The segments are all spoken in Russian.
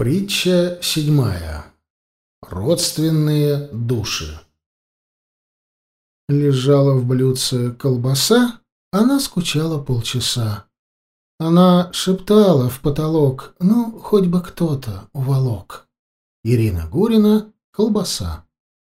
Притча 7. Родственные души. Лежала в блюдце колбаса, она скучала полчаса. Она шептала в потолок: «Ну, хоть бы кто-то уволок». Ирина Гурина, «Колбаса».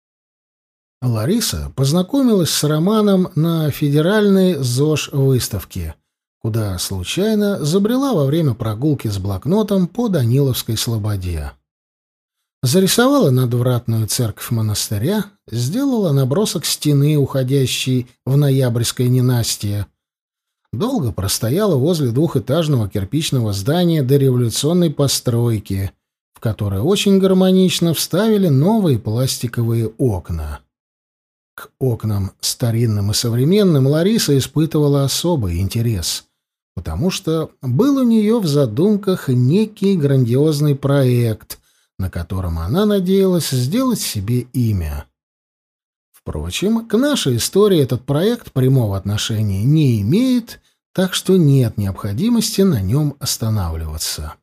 Лариса познакомилась с Романом на федеральной ЗОЖ-выставке, куда случайно забрела во время прогулки с блокнотом по Даниловской слободе. Зарисовала надвратную церковь монастыря, сделала набросок стены, уходящей в ноябрьское ненастье. Долго простояла возле двухэтажного кирпичного здания дореволюционной постройки, в которое очень гармонично вставили новые пластиковые окна. К окнам старинным и современным Лариса испытывала особый интерес, потому что был у нее в задумках некий грандиозный проект, на котором она надеялась сделать себе имя. Впрочем, к нашей истории этот проект прямого отношения не имеет, так что нет необходимости на нем останавливаться.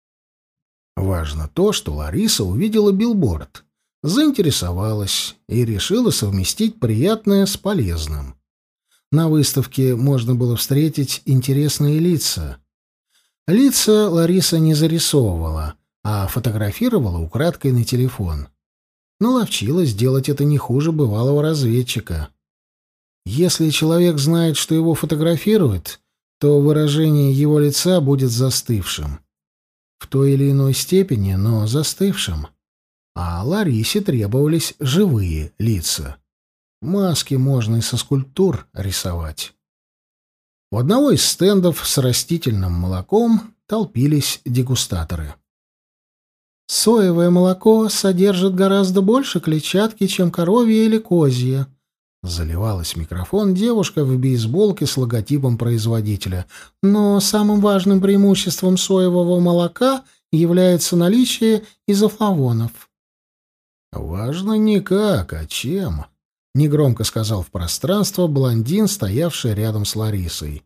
Важно то, что Лариса увидела билборд, заинтересовалась и решила совместить приятное с полезным. На выставке можно было встретить интересные лица. Лица Лариса не зарисовывала, а фотографировала украдкой на телефон. Наловчилась делать это не хуже бывалого разведчика. Если человек знает, что его фотографируют, то выражение его лица будет застывшим. В той или иной степени, но застывшим. А Ларисе требовались живые лица. Маски можно и со скульптур рисовать. У одного из стендов с растительным молоком толпились дегустаторы. «Соевое молоко содержит гораздо больше клетчатки, чем коровье или козье», — заливалась в микрофон девушка в бейсболке с логотипом производителя. «Но самым важным преимуществом соевого молока является наличие изофлавонов». «Важно не как, а чем», — негромко сказал в пространство блондин, стоявший рядом с Ларисой.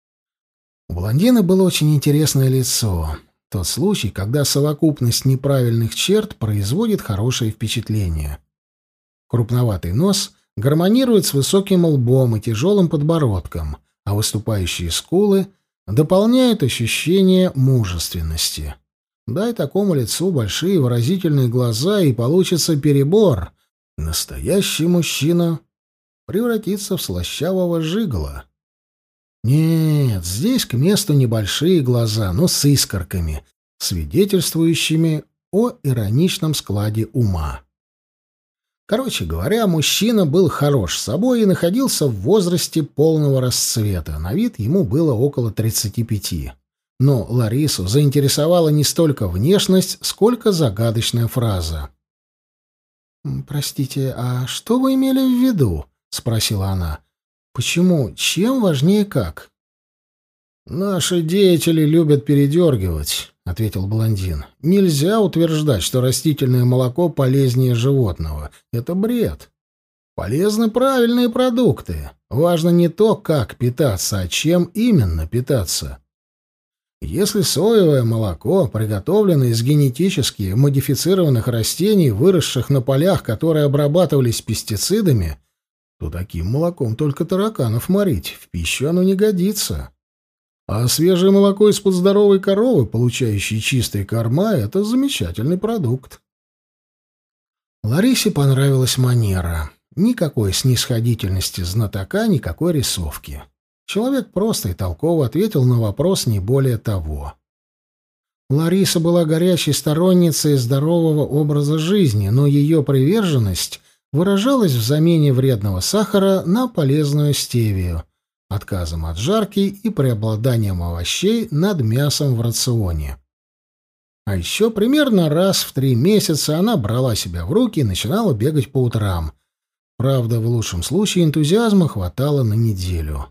У блондина было очень интересное лицо. Тот случай, когда совокупность неправильных черт производит хорошее впечатление. Крупноватый нос гармонирует с высоким лбом и тяжелым подбородком, а выступающие скулы дополняют ощущение мужественности. Дай такому лицу большие выразительные глаза, и получится перебор. Настоящий мужчина превратится в слащавого жигола. Нет, здесь к месту небольшие глаза, но с искорками, свидетельствующими о ироничном складе ума. Короче говоря, мужчина был хорош собой и находился в возрасте полного расцвета. На вид ему было около 35. Но Ларису заинтересовала не столько внешность, сколько загадочная фраза. «Простите, а что вы имели в виду?» — спросила она. «Почему? Чем важнее как?» «Наши деятели любят передергивать», — ответил блондин. «Нельзя утверждать, что растительное молоко полезнее животного. Это бред. Полезны правильные продукты. Важно не то, как питаться, а чем именно питаться. Если соевое молоко приготовлено из генетически модифицированных растений, выросших на полях, которые обрабатывались пестицидами, то таким молоком только тараканов морить, в пищу оно не годится. А свежее молоко из-под здоровой коровы, получающей чистые корма, — это замечательный продукт». Ларисе понравилась манера. Никакой снисходительности знатока, никакой рисовки. Человек просто и толково ответил на вопрос, не более того. Лариса была горячей сторонницей здорового образа жизни, но ее приверженность выражалась в замене вредного сахара на полезную стевию, отказом от жарки и преобладанием овощей над мясом в рационе. А еще примерно раз в 3 месяца она брала себя в руки и начинала бегать по утрам. Правда, в лучшем случае энтузиазма хватало на неделю.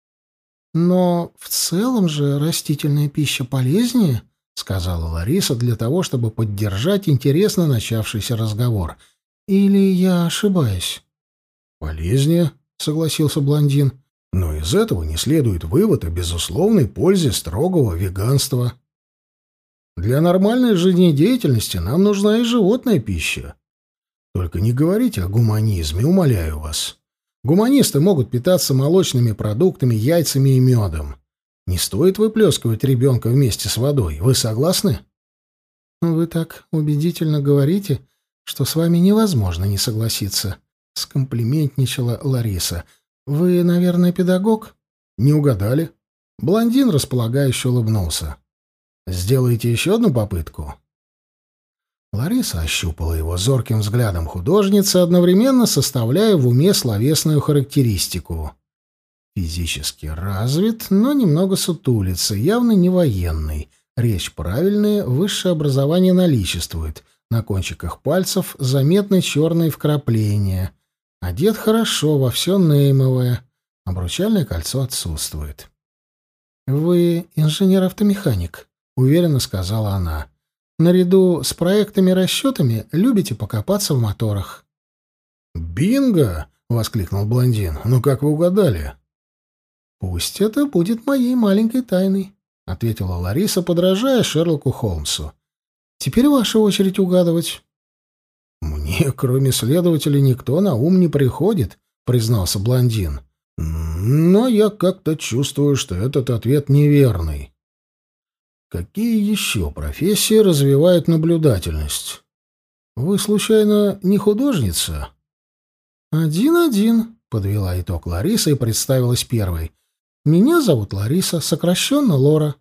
«Но в целом же растительная пища полезнее», — сказала Лариса для того, чтобы поддержать интересно начавшийся разговор. «Или я ошибаюсь?» «Полезнее», — согласился блондин. «Но из этого не следует вывод о безусловной пользе строгого веганства». Для нормальной жизнедеятельности нам нужна и животная пища. Только не говорите о гуманизме, умоляю вас. Гуманисты могут питаться молочными продуктами, яйцами и медом. Не стоит выплескивать ребенка вместе с водой. Вы согласны? Вы так убедительно говорите, что с вами невозможно не согласиться, — скомплиментничала Лариса. Вы, наверное, педагог? Не угадали. Блондин располагающе улыбнулся. Сделаете еще одну попытку? Лариса ощупала его зорким взглядом художницы, одновременно составляя в уме словесную характеристику. Физически развит, но немного сутулится, явно не военный. Речь правильная, высшее образование наличествует. На кончиках пальцев заметны черные вкрапления. Одет хорошо, во все неймовое. Обручальное кольцо отсутствует. «Вы инженер-автомеханик», — уверенно сказала она. «Наряду с проектами и расчетами любите покопаться в моторах». «Бинго!» — воскликнул блондин. «Ну как вы угадали?» «Пусть это будет моей маленькой тайной», — ответила Лариса, подражая Шерлоку Холмсу. «Теперь ваша очередь угадывать». «Мне, кроме следователя, никто на ум не приходит», — признался блондин. «Но я как-то чувствую, что этот ответ неверный. Какие еще профессии развивают наблюдательность? Вы, случайно, не художница?» «Один-один», — подвела итог Лариса и представилась первой. «Меня зовут Лариса, сокращенно Лора».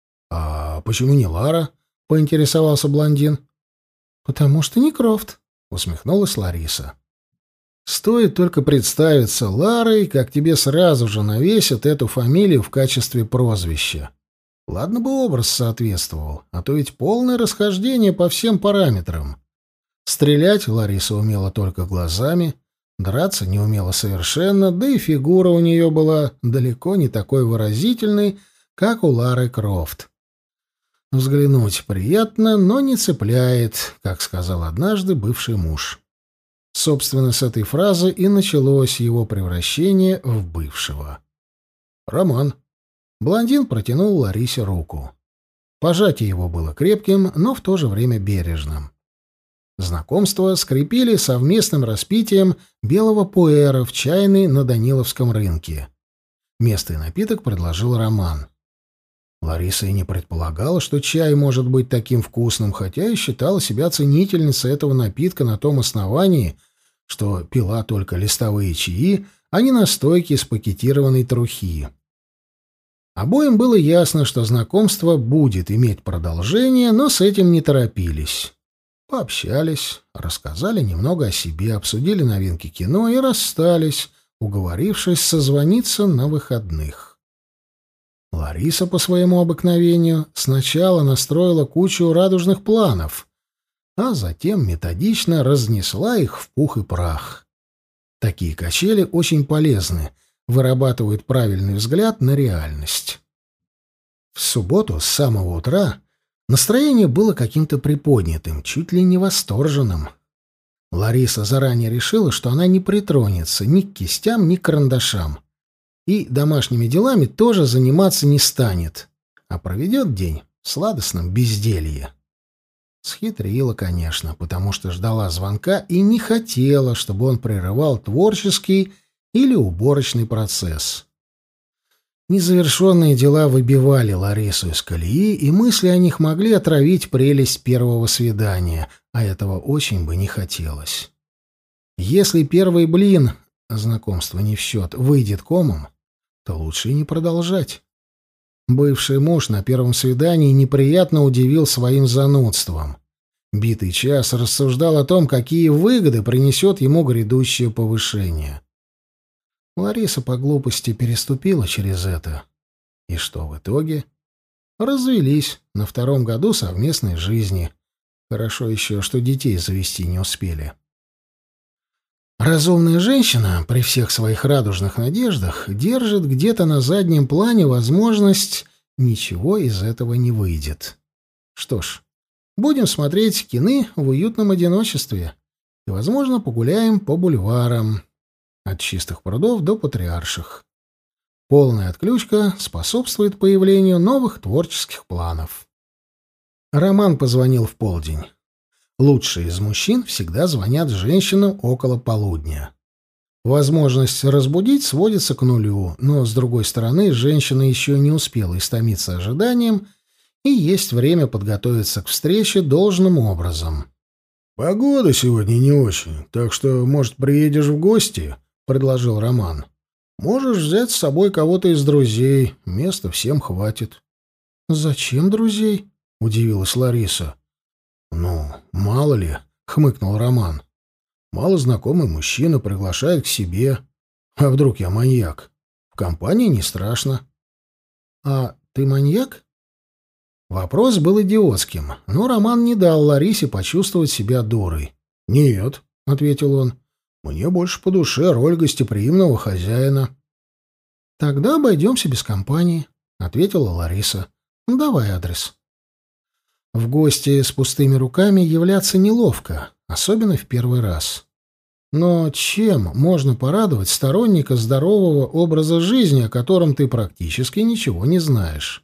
«А почему не Лара?» — поинтересовался блондин. «Потому что не Крофт», — усмехнулась Лариса. «Стоит только представиться Ларой, как тебе сразу же навесят эту фамилию в качестве прозвища. Ладно бы образ соответствовал, а то ведь полное расхождение по всем параметрам. Стрелять Лариса умела только глазами, драться не умела совершенно, да и фигура у нее была далеко не такой выразительной, как у Лары Крофт. Взглянуть приятно, но не цепляет, как сказал однажды бывший муж. Собственно, с этой фразы и началось его превращение в бывшего. Роман. Блондин протянул Ларисе руку. Пожатие его было крепким, но в то же время бережным. Знакомство скрепили совместным распитием белого пуэра в чайной на Даниловском рынке. Место и напиток предложил Роман. Лариса и не предполагала, что чай может быть таким вкусным, хотя и считала себя ценительницей этого напитка на том основании, что пила только листовые чаи, а не настойки из пакетированной трухи. Обоим было ясно, что знакомство будет иметь продолжение, но с этим не торопились. Пообщались, рассказали немного о себе, обсудили новинки кино и расстались, уговорившись созвониться на выходных. Лариса по своему обыкновению сначала настроила кучу радужных планов, а затем методично разнесла их в пух и прах. Такие качели очень полезны, вырабатывают правильный взгляд на реальность. В субботу с самого утра настроение было каким-то приподнятым, чуть ли не восторженным. Лариса заранее решила, что она не притронется ни к кистям, ни к карандашам. И домашними делами тоже заниматься не станет, а проведет день в сладостном безделье. Схитрила, конечно, потому что ждала звонка и не хотела, чтобы он прерывал творческий или уборочный процесс. Незавершенные дела выбивали Ларису из колеи, и мысли о них могли отравить прелесть первого свидания, а этого очень бы не хотелось. Если первый блин, знакомство не в счет, выйдет комом, то лучше и не продолжать. Бывший муж на первом свидании неприятно удивил своим занудством. Битый час рассуждал о том, какие выгоды принесет ему грядущее повышение. Лариса по глупости переступила через это. И что в итоге? Развелись на втором году совместной жизни. Хорошо еще, что детей завести не успели. Разумная женщина при всех своих радужных надеждах держит где-то на заднем плане возможность «ничего из этого не выйдет». Что ж, будем смотреть кино в уютном одиночестве и, возможно, погуляем по бульварам от Чистых прудов до Патриарших. Полная отключка способствует появлению новых творческих планов. Роман позвонил в полдень. Лучшие из мужчин всегда звонят женщинам около полудня. Возможность разбудить сводится к нулю, но, с другой стороны, женщина еще не успела истомиться ожиданием, и есть время подготовиться к встрече должным образом. «Погода сегодня не очень, так что, может, приедешь в гости?» — предложил Роман. «Можешь взять с собой кого-то из друзей, места всем хватит». «Зачем друзей?» — удивилась Лариса. «Ну, мало ли», — хмыкнул Роман. «Малознакомый мужчина приглашает к себе. А вдруг я маньяк? В компании не страшно». «А ты маньяк?» Вопрос был идиотским, но Роман не дал Ларисе почувствовать себя дурой. «Нет», — ответил он, — «мне больше по душе роль гостеприимного хозяина». «Тогда обойдемся без компании», — ответила Лариса. «Давай адрес». В гости с пустыми руками являться неловко, особенно в первый раз. Но чем можно порадовать сторонника здорового образа жизни, о котором ты практически ничего не знаешь?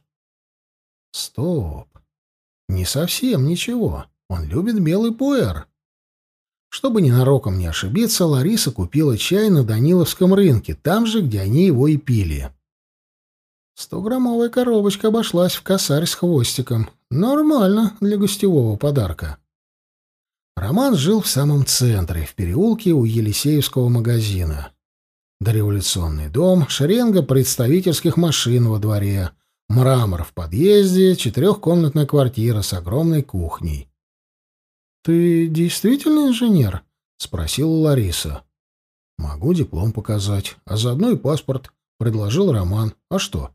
Стоп. Не совсем ничего. Он любит белый пуэр. Чтобы ненароком не ошибиться, Лариса купила чай на Даниловском рынке, там же, где они его и пили. 100-граммовая коробочка обошлась в косарь с хвостиком. Нормально для гостевого подарка. Роман жил в самом центре, в переулке у Елисеевского магазина. Дореволюционный дом, шеренга представительских машин во дворе, мрамор в подъезде, 4-комнатная квартира с огромной кухней. «Ты действительно инженер?» — спросила Лариса. «Могу диплом показать, а заодно и паспорт», — предложил Роман. «А что?»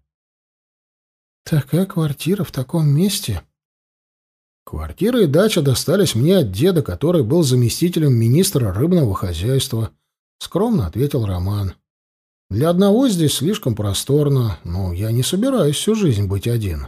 «Такая квартира в таком месте...» «Квартира и дача достались мне от деда, который был заместителем министра рыбного хозяйства», — скромно ответил Роман. «Для одного здесь слишком просторно, но я не собираюсь всю жизнь быть один».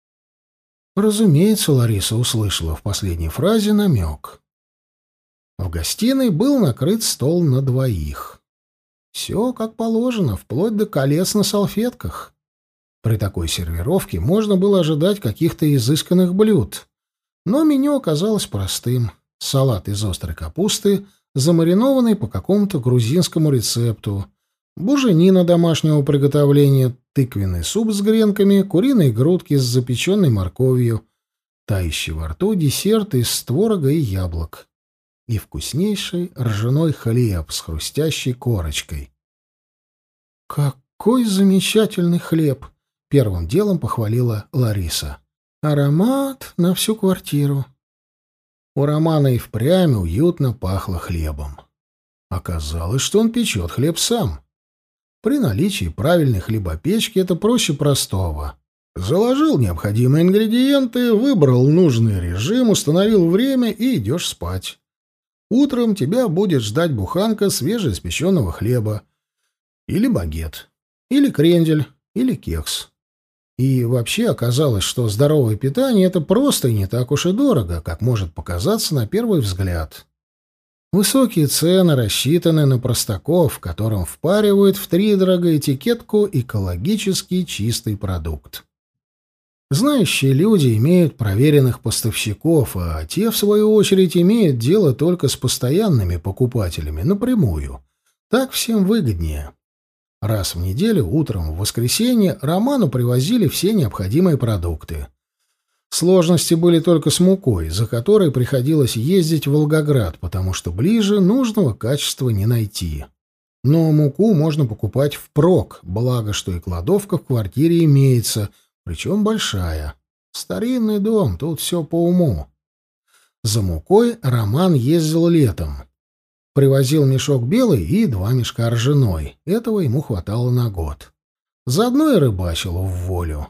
Разумеется, Лариса услышала в последней фразе намек. В гостиной был накрыт стол на двоих. Все как положено, вплоть до колец на салфетках. При такой сервировке можно было ожидать каких-то изысканных блюд. Но меню оказалось простым. Салат из острой капусты, замаринованный по какому-то грузинскому рецепту, буженина домашнего приготовления, тыквенный суп с гренками, куриные грудки с запеченной морковью, тающий во рту десерт из творога и яблок и вкуснейший ржаной хлеб с хрустящей корочкой. «Какой замечательный хлеб!» — первым делом похвалила Лариса. «Аромат на всю квартиру». У Романа и впрямь уютно пахло хлебом. Оказалось, что он печет хлеб сам. При наличии правильной хлебопечки это проще простого. Заложил необходимые ингредиенты, выбрал нужный режим, установил время и идешь спать. Утром тебя будет ждать буханка свежеиспеченного хлеба. Или багет. Или крендель. Или кекс. И вообще оказалось, что здоровое питание — это просто и не так уж и дорого, как может показаться на первый взгляд. Высокие цены рассчитаны на простаков, которым впаривают втридорога этикетку «экологически чистый продукт». Знающие люди имеют проверенных поставщиков, а те, в свою очередь, имеют дело только с постоянными покупателями, напрямую. Так всем выгоднее. Раз в неделю, утром в воскресенье, Роману привозили все необходимые продукты. Сложности были только с мукой, за которой приходилось ездить в Волгоград, потому что ближе нужного качества не найти. Но муку можно покупать впрок, благо что и кладовка в квартире имеется, причем большая. Старинный дом, тут все по уму. За мукой Роман ездил летом. Привозил мешок белый и 2 мешка ржаной. Этого ему хватало на год. Заодно и рыбачил в волю.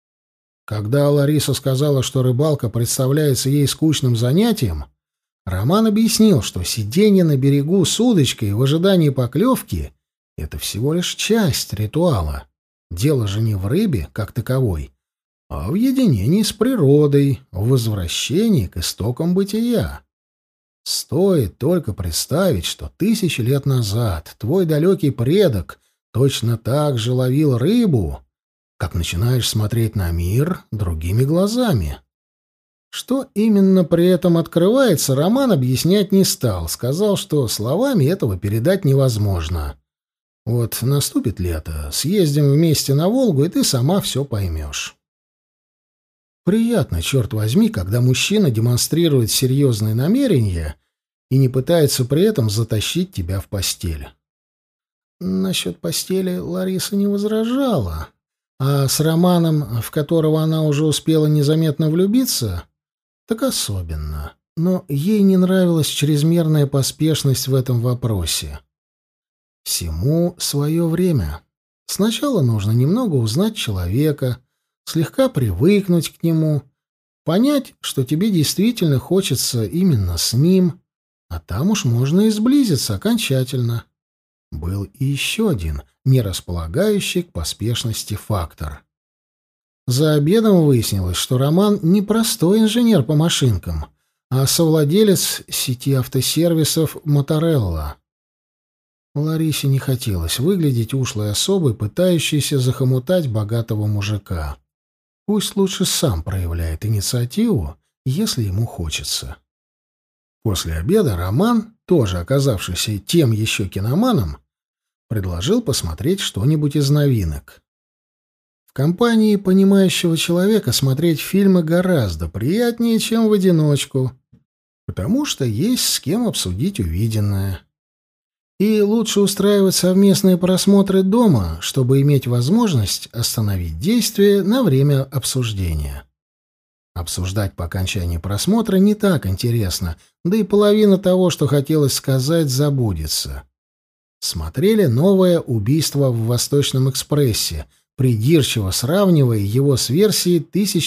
Когда Лариса сказала, что рыбалка представляется ей скучным занятием, Роман объяснил, что сидение на берегу с удочкой в ожидании поклевки — это всего лишь часть ритуала. Дело же не в рыбе, как таковой, а в единении с природой, в возвращении к истокам бытия. Стоит только представить, что 1000 лет назад твой далекий предок точно так же ловил рыбу, как начинаешь смотреть на мир другими глазами. Что именно при этом открывается, Роман объяснять не стал. Сказал, что словами этого передать невозможно. Вот наступит лето, съездим вместе на Волгу, и ты сама все поймешь. Приятно, черт возьми, когда мужчина демонстрирует серьезные намерения и не пытается при этом затащить тебя в постель. Насчет постели Лариса не возражала, а с Романом, в которого она уже успела незаметно влюбиться, так особенно. Но ей не нравилась чрезмерная поспешность в этом вопросе. Всему свое время. Сначала нужно немного узнать человека, слегка привыкнуть к нему, понять, что тебе действительно хочется именно с ним, а там уж можно и сблизиться окончательно. Был и еще один, не располагающий к поспешности фактор. За обедом выяснилось, что Роман не простой инженер по машинкам, а совладелец сети автосервисов «Моторелла». Ларисе не хотелось выглядеть ушлой особой, пытающейся захомутать богатого мужика. Пусть лучше сам проявляет инициативу, если ему хочется. После обеда Роман, тоже оказавшийся тем еще киноманом, предложил посмотреть что-нибудь из новинок. В компании понимающего человека смотреть фильмы гораздо приятнее, чем в одиночку, потому что есть с кем обсудить увиденное. И лучше устраивать совместные просмотры дома, чтобы иметь возможность остановить действие на время обсуждения. Обсуждать по окончании просмотра не так интересно, да и половина того, что хотелось сказать, забудется. Смотрели новое «Убийство в Восточном экспрессе», придирчиво сравнивая его с версией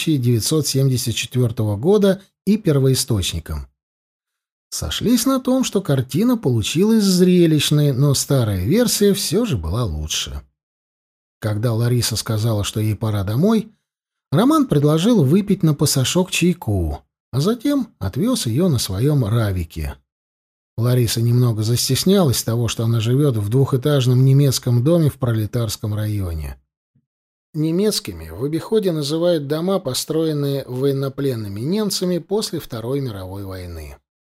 1974 года и первоисточником. Сошлись на том, что картина получилась зрелищной, но старая версия все же была лучше. Когда Лариса сказала, что ей пора домой, Роман предложил выпить на пасашок чайку, а затем отвез ее на своем «Равике». Лариса немного застеснялась того, что она живет в двухэтажном немецком доме в пролетарском районе. Немецкими в обиходе называют дома, построенные военнопленными немцами после Второй мировой войны.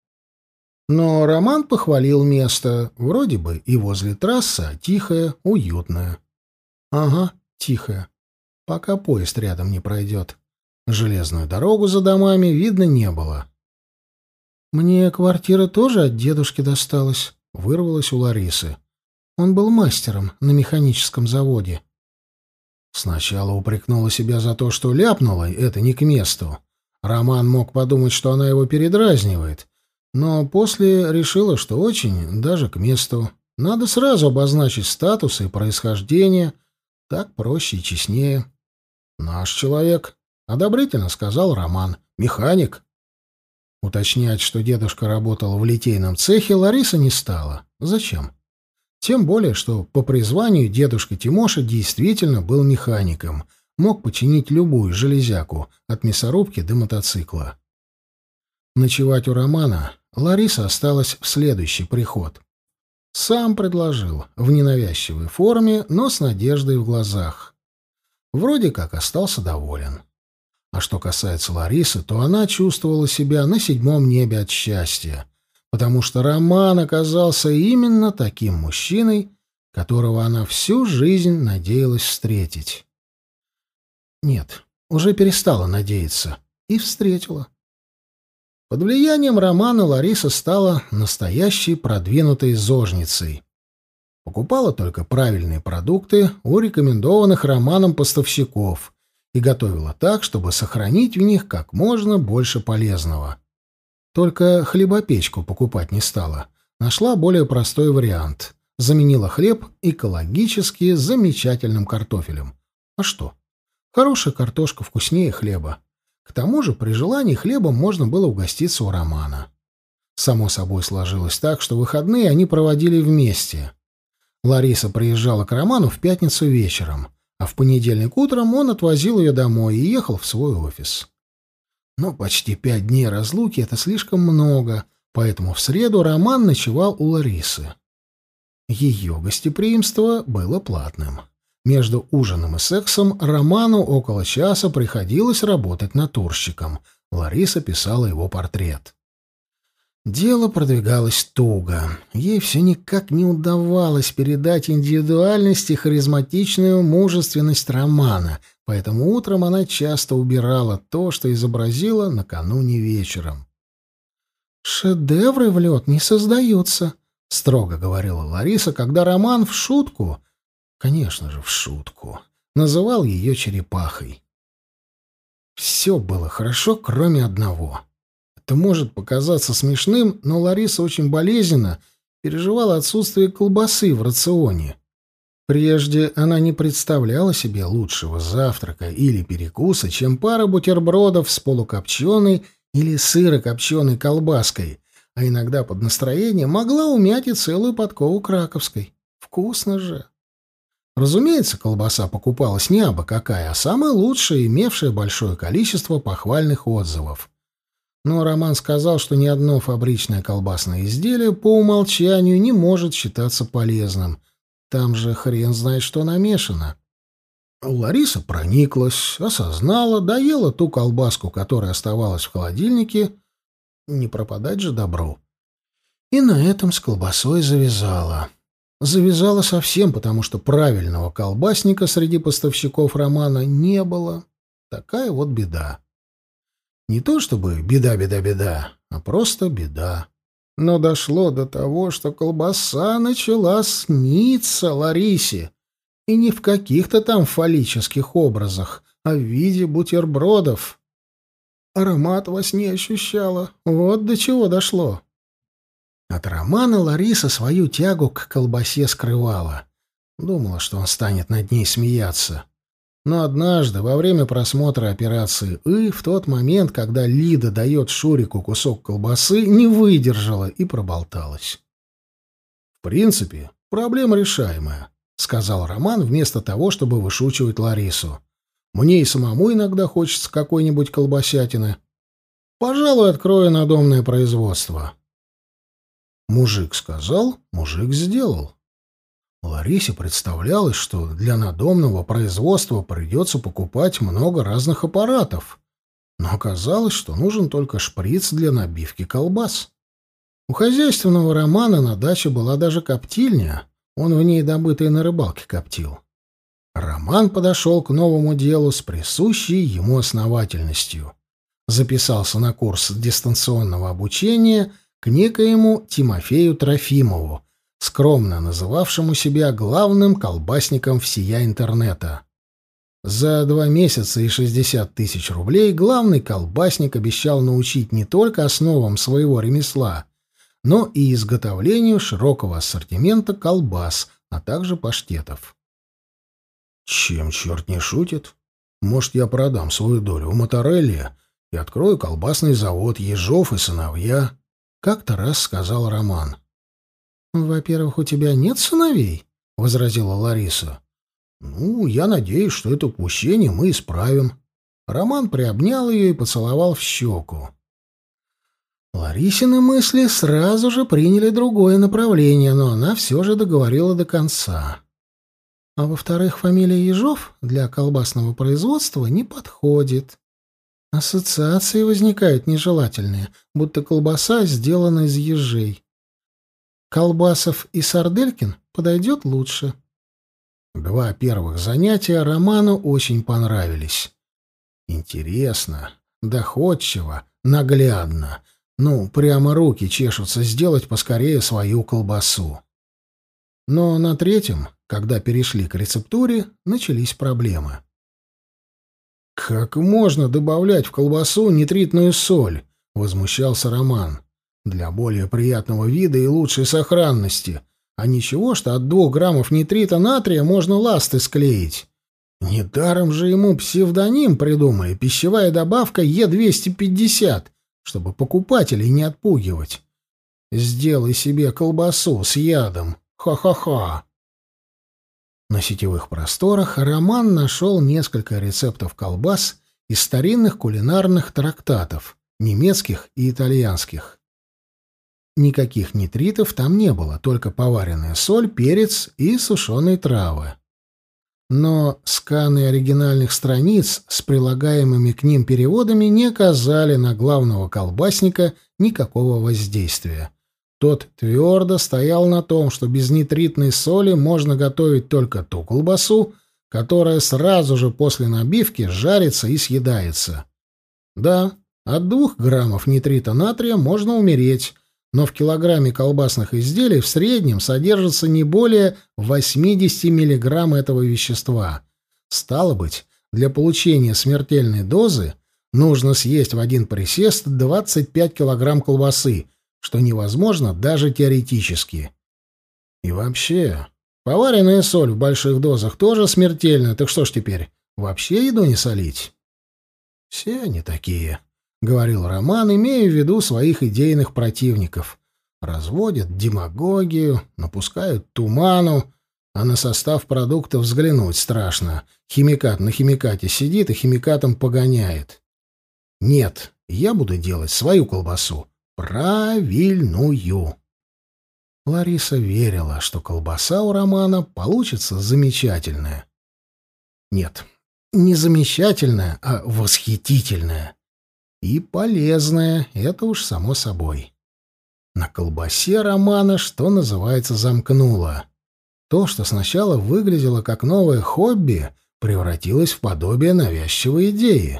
Но Роман похвалил место, вроде бы и возле трассы, а тихое, уютное. Ага, тихое. Пока поезд рядом не пройдет. Железную дорогу за домами видно не было. «Мне квартира тоже от дедушки досталась», — вырвалась у Ларисы. «Он был мастером на механическом заводе». Сначала упрекнула себя за то, что ляпнула, это не к месту. Роман мог подумать, что она его передразнивает, но после решила, что очень даже к месту. Надо сразу обозначить статус и происхождение, так проще и честнее. «Наш человек», — одобрительно сказал Роман, — «механик». Уточнять, что дедушка работал в литейном цехе, Лариса не стала. Зачем? Тем более, что по призванию дедушка Тимоша действительно был механиком, мог починить любую железяку, от мясорубки до мотоцикла. Ночевать у Романа Лариса осталась в следующий приход. Сам предложил, в ненавязчивой форме, но с надеждой в глазах. Вроде как остался доволен. А что касается Ларисы, то она чувствовала себя на седьмом небе от счастья, потому что Роман оказался именно таким мужчиной, которого она всю жизнь надеялась встретить. Нет, уже перестала надеяться и встретила. Под влиянием Романа Лариса стала настоящей продвинутой зожницей. Покупала только правильные продукты у рекомендованных Романом поставщиков и готовила так, чтобы сохранить в них как можно больше полезного. Только хлебопечку покупать не стала. Нашла более простой вариант. Заменила хлеб экологически замечательным картофелем. А что? Хорошая картошка вкуснее хлеба. К тому же при желании хлебом можно было угоститься у Романа. Само собой сложилось так, что выходные они проводили вместе. Лариса приезжала к Роману в пятницу вечером, а в понедельник утром он отвозил ее домой и ехал в свой офис. Но почти 5 дней разлуки — это слишком много, поэтому в среду Роман ночевал у Ларисы. Ее гостеприимство было платным. Между ужином и сексом Роману около часа приходилось работать натурщиком. Лариса писала его портрет. Дело продвигалось туго. Ей все никак не удавалось передать индивидуальность и харизматичную мужественность романа, поэтому утром она часто убирала то, что изобразила накануне вечером. «Шедевры в лед не создаются», — строго говорила Лариса, когда роман в шутку, конечно же, в шутку, называл ее черепахой. Все было хорошо, кроме одного. Это может показаться смешным, но Лариса очень болезненно переживала отсутствие колбасы в рационе. Прежде она не представляла себе лучшего завтрака или перекуса, чем пара бутербродов с полукопченой или сырокопченой колбаской, а иногда под настроение могла умять и целую подкову краковской. Вкусно же! Разумеется, колбаса покупалась не абы какая, а самая лучшая, имевшая большое количество похвальных отзывов. Но Роман сказал, что ни одно фабричное колбасное изделие по умолчанию не может считаться полезным. Там же хрен знает, что намешано. Лариса прониклась, осознала, доела ту колбаску, которая оставалась в холодильнике. Не пропадать же добру. И на этом с колбасой завязала. Завязала совсем, потому что правильного колбасника среди поставщиков Романа не было. Такая вот беда. Не то чтобы беда, а просто беда. Но дошло до того, что колбаса начала сниться Ларисе. И не в каких-то там фаллических образах, а в виде бутербродов. Аромат во сне ощущала. Вот до чего дошло. От Романа Лариса свою тягу к колбасе скрывала. Думала, что он станет над ней смеяться. Но однажды, во время просмотра операции в тот момент, когда Лида дает Шурику кусок колбасы, не выдержала и проболталась. «В принципе, проблема решаемая», — сказал Роман вместо того, чтобы вышучивать Ларису. «Мне и самому иногда хочется какой-нибудь колбасятины. Пожалуй, открою надомное производство». Мужик сказал, мужик сделал. Ларисе представлялось, что для надомного производства придется покупать много разных аппаратов, но оказалось, что нужен только шприц для набивки колбас. У хозяйственного Романа на даче была даже коптильня, он в ней добытые на рыбалке коптил. Роман подошел к новому делу с присущей ему основательностью. Записался на курс дистанционного обучения к некоему Тимофею Трофимову, скромно называвшему себя главным колбасником всея интернета. За 2 месяца и 60 тысяч рублей главный колбасник обещал научить не только основам своего ремесла, но и изготовлению широкого ассортимента колбас, а также паштетов. Чем черт не шутит? Может, я продам свою долю в Моторелле и открою колбасный завод «Ежов и сыновья», — как-то раз сказал Роман. «Во-первых, у тебя нет сыновей?» — возразила Лариса. «Ну, я надеюсь, что это упущение мы исправим». Роман приобнял ее и поцеловал в щеку. Ларисины мысли сразу же приняли другое направление, но она все же договорила до конца. «А во-вторых, фамилия Ежов для колбасного производства не подходит. Ассоциации возникают нежелательные, будто колбаса сделана из ежей. Колбасов и Сарделькин подойдет лучше». 2 первых занятия Роману очень понравились. Интересно, доходчиво, наглядно. Ну, прямо руки чешутся сделать поскорее свою колбасу. Но на 3-м, когда перешли к рецептуре, начались проблемы. «Как можно добавлять в колбасу нитритную соль?» — возмущался Роман. «Для более приятного вида и лучшей сохранности. А ничего, что от 2 граммов нитрита натрия можно ласты склеить. Недаром же ему псевдоним придумали — пищевая добавка Е250, чтобы покупателей не отпугивать. Сделай себе колбасу с ядом. Ха-ха-ха». На сетевых просторах Роман нашел несколько рецептов колбас из старинных кулинарных трактатов, немецких и итальянских. Никаких нитритов там не было, только поваренная соль, перец и сушеные травы. Но сканы оригинальных страниц с прилагаемыми к ним переводами не оказали на главного колбасника никакого воздействия. Тот твердо стоял на том, что без нитритной соли можно готовить только ту колбасу, которая сразу же после набивки жарится и съедается. Да, от 2 граммов нитрита натрия можно умереть, но в килограмме колбасных изделий в среднем содержится не более 80 миллиграмм этого вещества. Стало быть, для получения смертельной дозы нужно съесть в один присест 25 килограмм колбасы, что невозможно даже теоретически. И вообще, поваренная соль в больших дозах тоже смертельна, так что ж теперь, вообще еду не солить? Все они такие, — говорил Роман, имея в виду своих идейных противников. Разводят демагогию, напускают туману, а на состав продуктов взглянуть страшно. Химикат на химикате сидит и химикатом погоняет. Нет, я буду делать свою колбасу. Правильную. Лариса верила, что колбаса у Романа получится замечательная. Нет, не замечательная, а восхитительная. И полезная, это уж само собой. На колбасе Романа, что называется, замкнуло. То, что сначала выглядело как новое хобби, превратилось в подобие навязчивой идеи.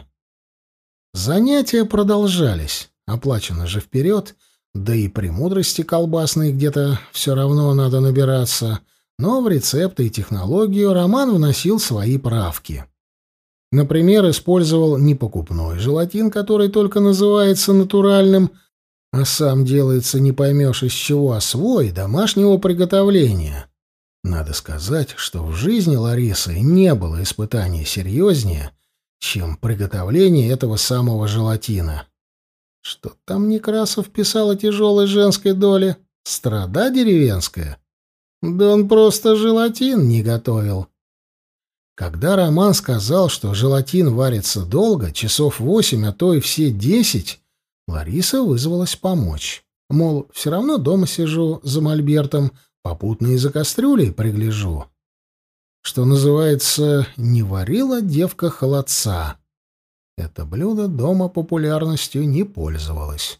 Занятия продолжались, оплачено же вперед, да и премудрости колбасной где-то все равно надо набираться, но в рецепты и технологию Роман вносил свои правки. Например, использовал не покупной желатин, который только называется натуральным, а сам делается не поймешь из чего, а свой, домашнего приготовления. Надо сказать, что в жизни Ларисы не было испытания серьезнее, чем приготовление этого самого желатина. Что там Некрасов писал о тяжелой женской доле? Страда деревенская? Да он просто желатин не готовил. Когда Роман сказал, что желатин варится долго, часов 8, а то и все 10, Лариса вызвалась помочь. Мол, все равно дома сижу за мольбертом, попутно и за кастрюлей пригляжу. Что называется, не варила девка холодца. Это блюдо дома популярностью не пользовалось.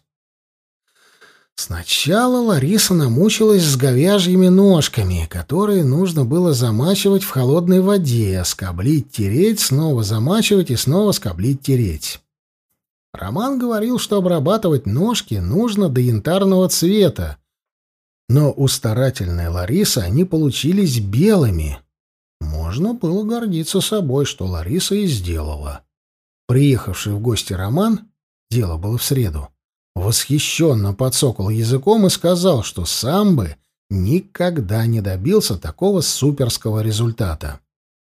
Сначала Лариса намучилась с говяжьими ножками, которые нужно было замачивать в холодной воде, скоблить, тереть, снова замачивать и снова скоблить, тереть. Роман говорил, что обрабатывать ножки нужно до янтарного цвета, но у старательной Ларисы они получились белыми. Можно было гордиться собой, что Лариса и сделала. Приехавший в гости Роман, дело было в среду, восхищенно подсокал языком и сказал, что сам бы никогда не добился такого суперского результата.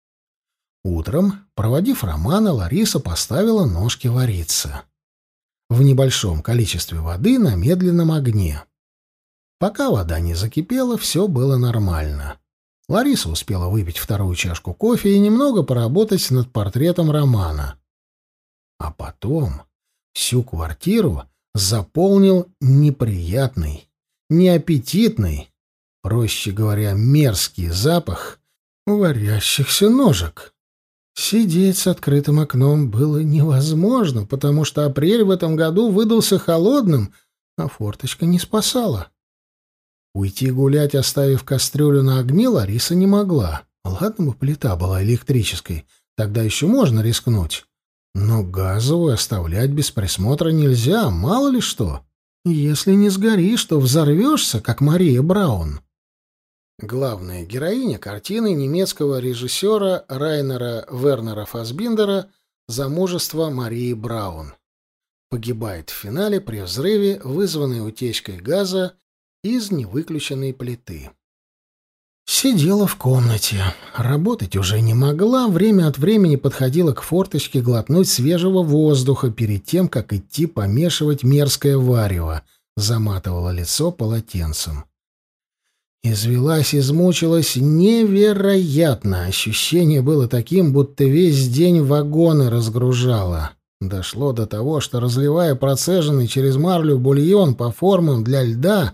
Утром, проводив Романа, Лариса поставила ножки вариться. В небольшом количестве воды на медленном огне. Пока вода не закипела, все было нормально. Лариса успела выпить 2-ю чашку кофе и немного поработать над портретом Романа. А потом всю квартиру заполнил неприятный, неаппетитный, проще говоря, мерзкий запах варящихся ножек. Сидеть с открытым окном было невозможно, потому что апрель в этом году выдался холодным, а форточка не спасала. Уйти гулять, оставив кастрюлю на огне, Лариса не могла. Ладно бы плита была электрической, тогда еще можно рискнуть. Но газовую оставлять без присмотра нельзя, мало ли что. Если не сгоришь, то взорвешься, как Мария Браун. Главная героиня картины немецкого режиссера Райнера Вернера Фассбиндера «Замужество Марии Браун». Погибает в финале при взрыве, вызванной утечкой газа из невыключенной плиты. Сидела в комнате. Работать уже не могла, время от времени подходила к форточке глотнуть свежего воздуха перед тем, как идти помешивать мерзкое варево, заматывала лицо полотенцем. Извелась, измучилась невероятно. Ощущение было таким, будто весь день вагоны разгружала. Дошло до того, что, разливая процеженный через марлю бульон по формам для льда,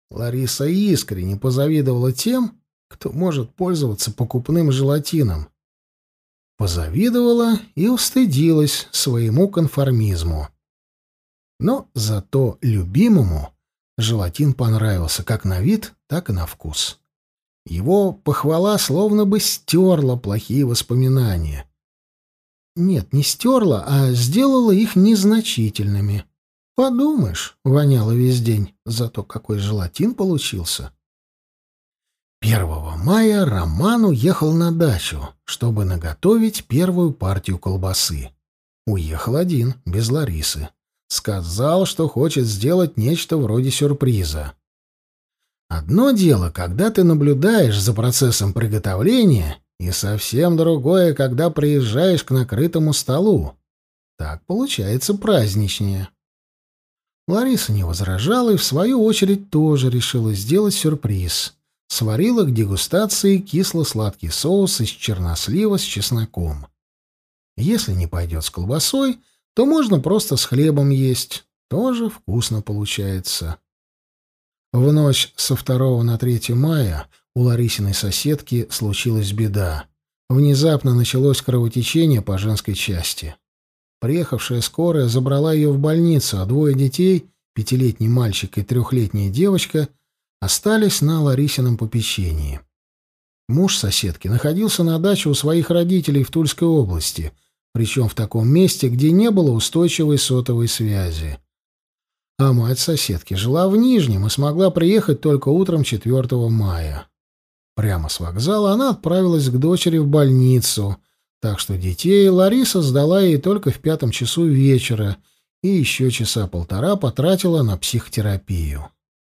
Лариса искренне позавидовала тем, кто может пользоваться покупным желатином. позавидовала и устыдилась своему конформизму. Но зато любимому желатин понравился как на вид, так и на вкус. Его похвала словно бы стерла плохие воспоминания. Нет, не стерла, а сделала их незначительными. Подумаешь, воняло весь день, зато какой желатин получился. 1 мая Роман уехал на дачу, чтобы наготовить первую партию колбасы. Уехал один, без Ларисы. Сказал, что хочет сделать нечто вроде сюрприза. Одно дело, когда ты наблюдаешь за процессом приготовления, и совсем другое, когда приезжаешь к накрытому столу. Так получается праздничнее. Лариса не возражала и, в свою очередь, тоже решила сделать сюрприз. Сварила к дегустации кисло-сладкий соус из чернослива с чесноком. Если не пойдет с колбасой, то можно просто с хлебом есть. Тоже вкусно получается. В ночь со 2 на 3 мая у Ларисиной соседки случилась беда. Внезапно началось кровотечение по женской части. Приехавшая скорая забрала ее в больницу, а 2 детей, 5-летний мальчик и 3-летняя девочка, остались на Ларисином попечении. Муж соседки находился на даче у своих родителей в Тульской области, причем в таком месте, где не было устойчивой сотовой связи. А мать соседки жила в Нижнем и смогла приехать только утром 4 мая. Прямо с вокзала она отправилась к дочери в больницу, так что детей Лариса сдала ей только в 5 часу вечера и еще часа полтора потратила на психотерапию.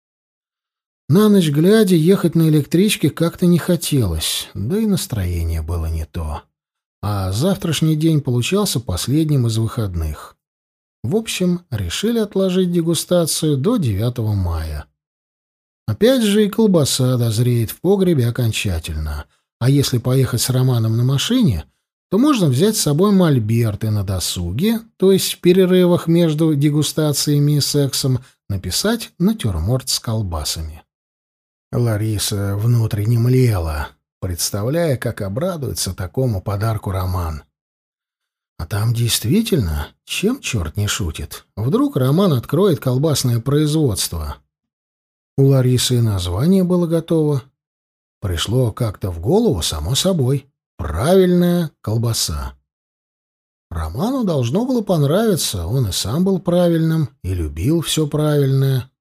На ночь глядя, ехать на электричке как-то не хотелось, да и настроение было не то. А завтрашний день получался последним из выходных. В общем, решили отложить дегустацию до 9 мая. Опять же и колбаса дозреет в погребе окончательно. А если поехать с Романом на машине, то можно взять с собой мольберт и на досуге, то есть в перерывах между дегустациями и сексом, написать натюрморт с колбасами. Лариса внутренне млела, представляя, как обрадуется такому подарку Роман. А там действительно, чем черт не шутит, вдруг Роман откроет колбасное производство. У Ларисы и название было готово. Пришло как-то в голову само собой. Правильная колбаса. Роману должно было понравиться, он и сам был правильным, и любил все правильное.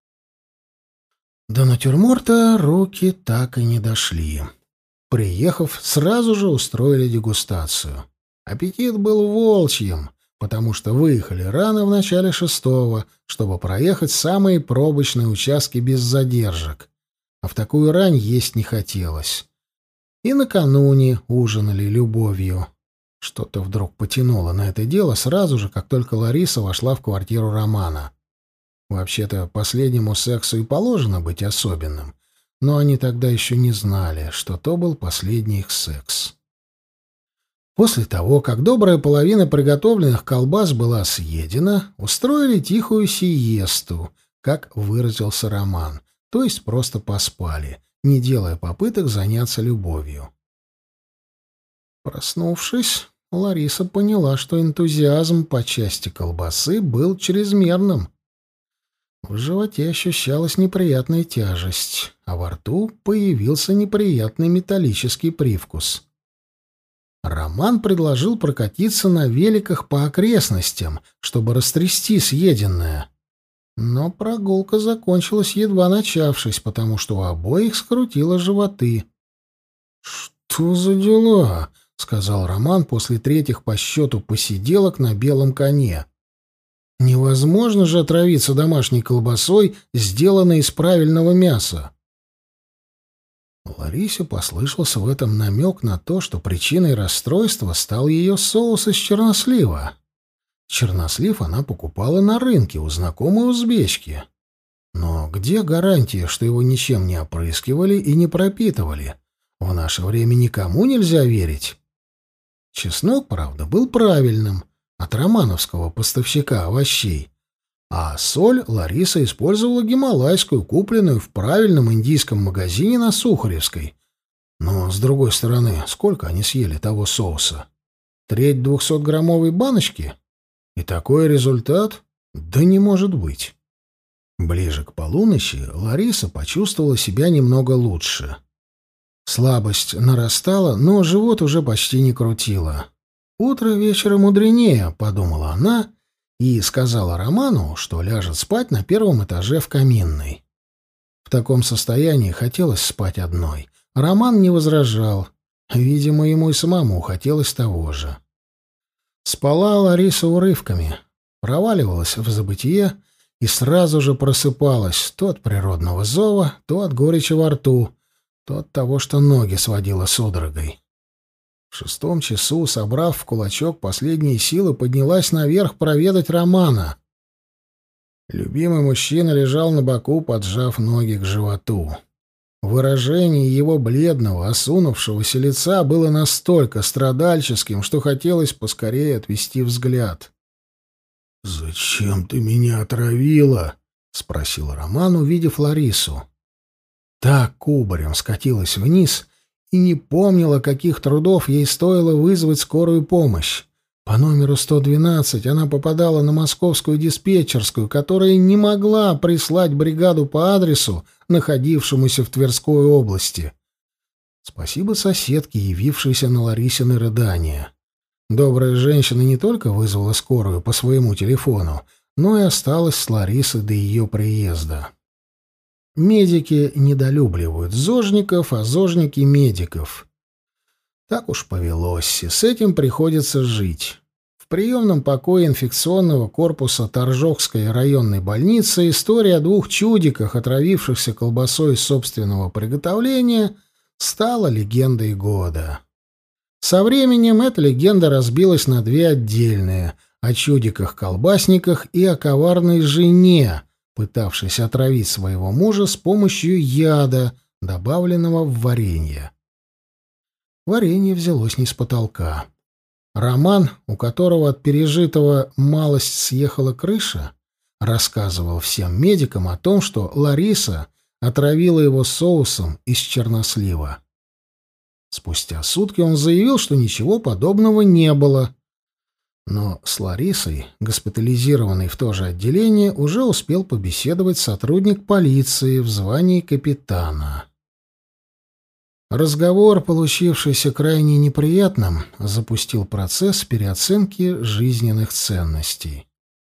До натюрморта руки так и не дошли. Приехав, сразу же устроили дегустацию. Аппетит был волчьим, потому что выехали рано в начале 6-го, чтобы проехать самые пробочные участки без задержек. А в такую рань есть не хотелось. И накануне ужинали любовью. Что-то вдруг потянуло на это дело сразу же, как только Лариса вошла в квартиру Романа. Вообще-то, последнему сексу и положено быть особенным, но они тогда еще не знали, что то был последний их секс. После того, как добрая половина приготовленных колбас была съедена, устроили тихую сиесту, как выразился Роман, то есть просто поспали, не делая попыток заняться любовью. Проснувшись, Лариса поняла, что энтузиазм по части колбасы был чрезмерным. В животе ощущалась неприятная тяжесть, а во рту появился неприятный металлический привкус. Роман предложил прокатиться на великах по окрестностям, чтобы растрясти съеденное. Но прогулка закончилась, едва начавшись, потому что у обоих скрутило животы. «Что за дела?» — сказал Роман после 3-х по счету посиделок на белом коне. «Невозможно же отравиться домашней колбасой, сделанной из правильного мяса». Ларисе послышался в этом намек на то, что причиной расстройства стал ее соус из чернослива. Чернослив она покупала на рынке у знакомой узбечки. Но где гарантия, что его ничем не опрыскивали и не пропитывали? В наше время никому нельзя верить. Чеснок, правда, был правильным, от романовского поставщика овощей. А соль Лариса использовала гималайскую, купленную в правильном индийском магазине на Сухаревской. Но, с другой стороны, сколько они съели того соуса? Треть 200-граммовой баночки? И такой результат? Да не может быть. Ближе к полуночи Лариса почувствовала себя немного лучше. Слабость нарастала, но живот уже почти не крутило. «Утро вечера мудренее», — подумала она и сказала Роману, что ляжет спать на первом этаже в каминной. В таком состоянии хотелось спать одной. Роман не возражал. Видимо, ему и самому хотелось того же. Спала Лариса урывками, проваливалась в забытье и сразу же просыпалась то от природного зова, то от горечи во рту, то от того, что ноги сводило судорогой. В 6 часу, собрав в кулачок последние силы, поднялась наверх проведать Романа. Любимый мужчина лежал на боку, поджав ноги к животу. Выражение его бледного, осунувшегося лица было настолько страдальческим, что хотелось поскорее отвести взгляд. «Зачем ты меня отравила?» — спросил Роман, увидев Ларису. Та кубарем скатилась вниз и не помнила, каких трудов ей стоило вызвать скорую помощь. По номеру 112 она попадала на московскую диспетчерскую, которая не могла прислать бригаду по адресу, находившемуся в Тверской области. Спасибо соседке, явившейся на Ларисины рыдания. Добрая женщина не только вызвала скорую по своему телефону, но и осталась с Ларисой до ее приезда. Медики недолюбливают зожников, а зожники — медиков. Так уж повелось, и с этим приходится жить. В приемном покое инфекционного корпуса Торжокской районной больницы история о 2 чудиках, отравившихся колбасой собственного приготовления, стала легендой года. Со временем эта легенда разбилась на 2 отдельные — о чудиках-колбасниках и о коварной жене, пытавшейся отравить своего мужа с помощью яда, добавленного в варенье. Варенье взялось не с потолка. Роман, у которого от пережитого малость съехала крыша, рассказывал всем медикам о том, что Лариса отравила его соусом из чернослива. Спустя сутки он заявил, что ничего подобного не было. Но с Ларисой, госпитализированной в то же отделение, уже успел побеседовать сотрудник полиции в звании капитана. Разговор, получившийся крайне неприятным, запустил процесс переоценки жизненных ценностей.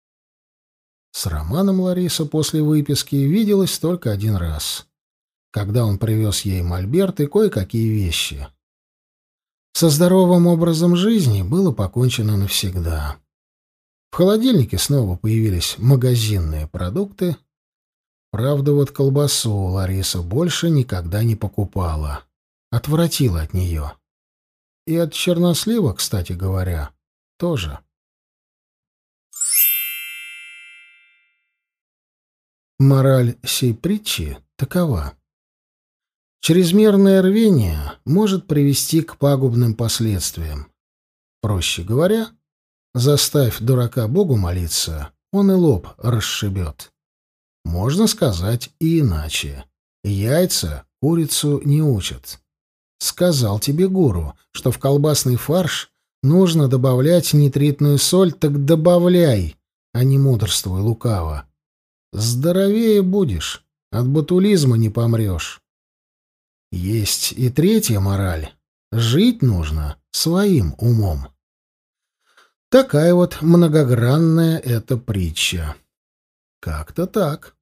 С Романом Лариса после выписки виделась только 1 раз, когда он привез ей мольберт и кое-какие вещи. Со здоровым образом жизни было покончено навсегда. В холодильнике снова появились магазинные продукты. Правда, вот колбасу Лариса больше никогда не покупала. Отвратила от нее. И от чернослива, кстати говоря, тоже. Мораль сей притчи такова. Чрезмерное рвение может привести к пагубным последствиям. Проще говоря, заставь дурака Богу молиться, он и лоб расшибет. Можно сказать и иначе. Яйца курицу не учат. Сказал тебе гуру, что в колбасный фарш нужно добавлять нитритную соль, так добавляй, а не мудрствуй лукаво. Здоровее будешь, от ботулизма не помрешь. Есть и 3-я мораль. Жить нужно своим умом. Такая вот многогранная эта притча. Как-то так.